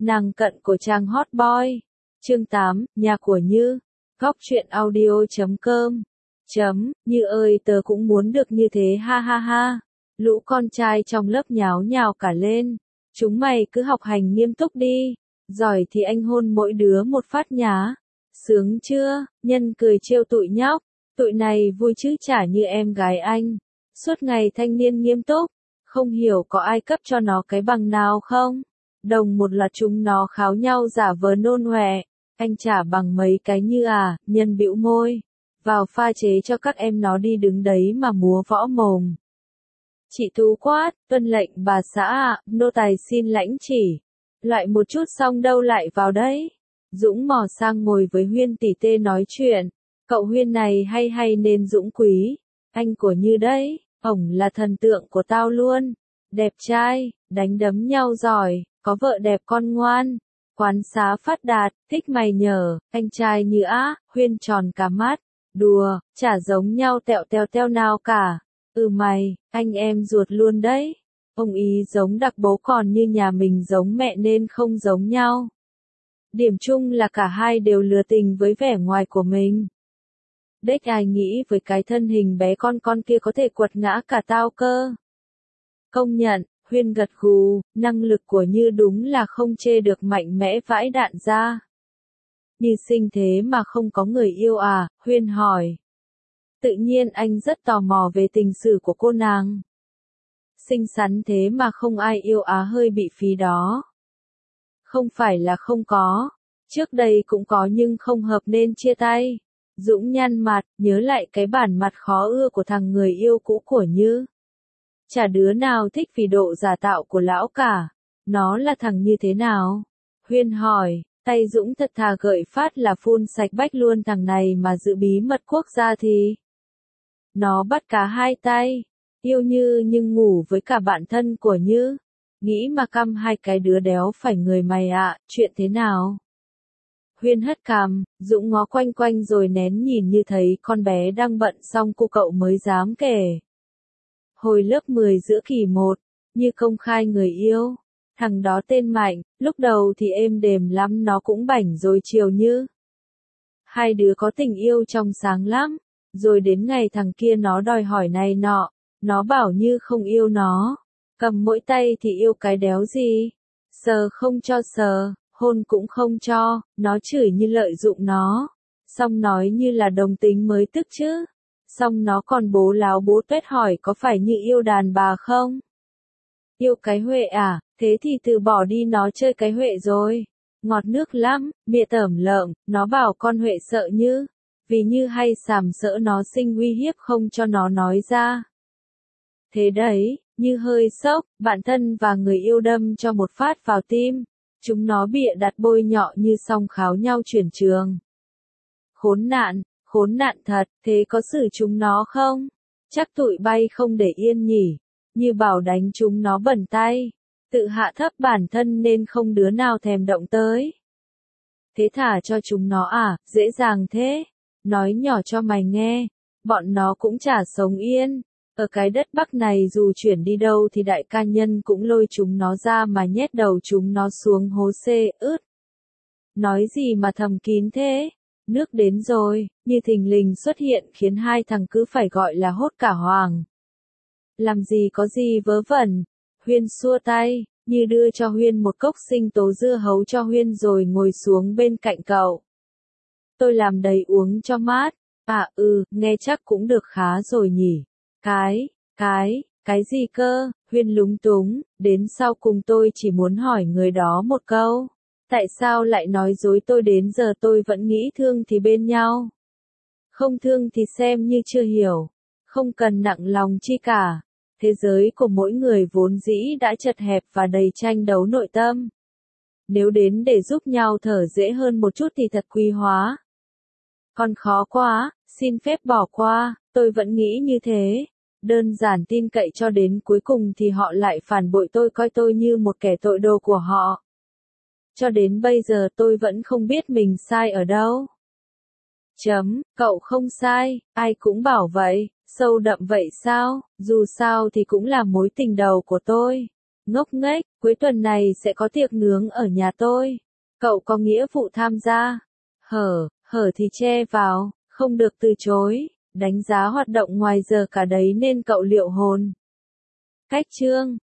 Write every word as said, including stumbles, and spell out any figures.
Nàng cận của trang hot boy. Chương tám, nhà của Như. Góc truyện audio chấm com. Chấm, Như ơi tớ cũng muốn được như thế ha ha ha. Lũ con trai trong lớp nháo nhào cả lên. Chúng mày cứ học hành nghiêm túc đi. Giỏi thì anh hôn mỗi đứa một phát nhá. Sướng chưa? Nhân cười trêu tụi nhóc. Tụi này vui chứ chả như em gái anh. Suốt ngày thanh niên nghiêm túc. Không hiểu có ai cấp cho nó cái bằng nào không? Đồng một loạt chúng nó kháo nhau giả vờ nôn hoẹ. Anh trả bằng mấy cái như à, Nhân bĩu môi. Vào pha chế cho các em nó đi đứng đấy mà múa võ mồm. Chị Tú quát, tuân lệnh bà xã ạ, nô tài xin lãnh chỉ. Lại một chút xong đâu lại vào đấy. Dũng mò sang ngồi với Huyên tỉ tê nói chuyện. Cậu Huyên này hay hay nên Dũng quý. Anh của Như đấy, ổng là thần tượng của tao luôn. Đẹp trai, đánh đấm nhau giỏi, có vợ đẹp con ngoan. Quán xá phát đạt, thích mày nhờ, anh trai Như á, Huyên tròn cả mắt. Đùa, chả giống nhau tẹo teo teo nào cả. Ừ mày, anh em ruột luôn đấy. Ông ý giống đặc bố còn như nhà mình giống mẹ nên không giống nhau. Điểm chung là cả hai đều lừa tình với vẻ ngoài của mình. Đếch ai nghĩ với cái thân hình bé con con kia có thể quật ngã cả tao cơ. Công nhận, Huyên gật gù, năng lực của Như đúng là không chê được mạnh mẽ vãi đạn ra. Như sinh thế mà không có người yêu à, Huyên hỏi. Tự nhiên anh rất tò mò về tình sử của cô nàng. Xinh xắn thế mà không ai yêu á hơi bị phí đó. Không phải là không có, trước đây cũng có nhưng không hợp nên chia tay. Dũng nhăn mặt, nhớ lại cái bản mặt khó ưa của thằng người yêu cũ của Như. Chả đứa nào thích vì độ giả tạo của lão cả. Nó là thằng như thế nào? Huyên hỏi, tay Dũng thật thà gợi phát là phun sạch bách luôn thằng này mà giữ bí mật quốc gia thì. Nó bắt cá hai tay, yêu Như nhưng ngủ với cả bạn thân của Như. Nghĩ mà căm hai cái đứa đéo phải người mày ạ, chuyện thế nào? Huyên hất cằm, Dũng ngó quanh quanh rồi nén nhìn như thấy con bé đang bận xong cô cậu mới dám kể. Hồi lớp mười giữa kỳ một, Như công khai người yêu. Thằng đó tên Mạnh, lúc đầu thì êm đềm lắm nó cũng bảnh rồi chiều Như. Hai đứa có tình yêu trong sáng lắm, rồi đến ngày thằng kia nó đòi hỏi này nọ, nó bảo Như không yêu nó. Cầm mỗi tay thì yêu cái đéo gì. Sờ không cho sờ, hôn cũng không cho, nó chửi Như lợi dụng nó. Xong nói Như là đồng tính mới tức chứ. Xong nó còn bố láo bố tuét hỏi có phải Như yêu đàn bà không? Yêu cái Huệ à, thế thì từ bỏ đi nó chơi cái Huệ rồi. Ngọt nước lắm, mịa tởm lợm, nó bảo con Huệ sợ Như. Vì Như hay sàm sỡ nó sinh uy hiếp không cho nó nói ra. Thế đấy, Như hơi sốc, bạn thân và người yêu đâm cho một phát vào tim. Chúng nó bịa đặt bôi nhọ Như xong kháo nhau chuyển trường. Khốn nạn, khốn nạn thật, thế có xử chúng nó không? Chắc tụi bay không để yên nhỉ. Như bảo đánh chúng nó bẩn tay. Tự hạ thấp bản thân nên không đứa nào thèm động tới. Thế thả cho chúng nó à, dễ dàng thế. Nói nhỏ cho mày nghe, bọn nó cũng chả sống yên. Ở cái đất Bắc này dù chuyển đi đâu thì đại ca Nhân cũng lôi chúng nó ra mà nhét đầu chúng nó xuống hố xê, ướt. Nói gì mà thầm kín thế? Nước đến rồi, Như thình lình xuất hiện khiến hai thằng cứ phải gọi là hốt cả hoàng. Làm gì có gì vớ vẩn. Huyên xua tay, Như đưa cho Huyên một cốc sinh tố dưa hấu cho Huyên rồi ngồi xuống bên cạnh cậu. Tôi làm đầy uống cho mát. À ừ, nghe chắc cũng được khá rồi nhỉ. Cái, cái, cái gì cơ? Huyên lúng túng, đến sau cùng tôi chỉ muốn hỏi người đó một câu. Tại sao lại nói dối tôi đến giờ tôi vẫn nghĩ thương thì bên nhau? Không thương thì xem như chưa hiểu. Không cần nặng lòng chi cả. Thế giới của mỗi người vốn dĩ đã chật hẹp và đầy tranh đấu nội tâm. Nếu đến để giúp nhau thở dễ hơn một chút thì thật quý hóa. Còn khó quá, xin phép bỏ qua, tôi vẫn nghĩ như thế. Đơn giản tin cậy cho đến cuối cùng thì họ lại phản bội tôi coi tôi như một kẻ tội đồ của họ. Cho đến bây giờ tôi vẫn không biết mình sai ở đâu. Chấm, cậu không sai, ai cũng bảo vậy, sâu đậm vậy sao, dù sao thì cũng là mối tình đầu của tôi. ngốc nghếch, cuối tuần này sẽ có tiệc nướng ở nhà tôi. Cậu có nghĩa vụ tham gia. Hở, hở thì che vào, không được từ chối, đánh giá hoạt động ngoài giờ cả đấy nên cậu liệu hồn. Cách chương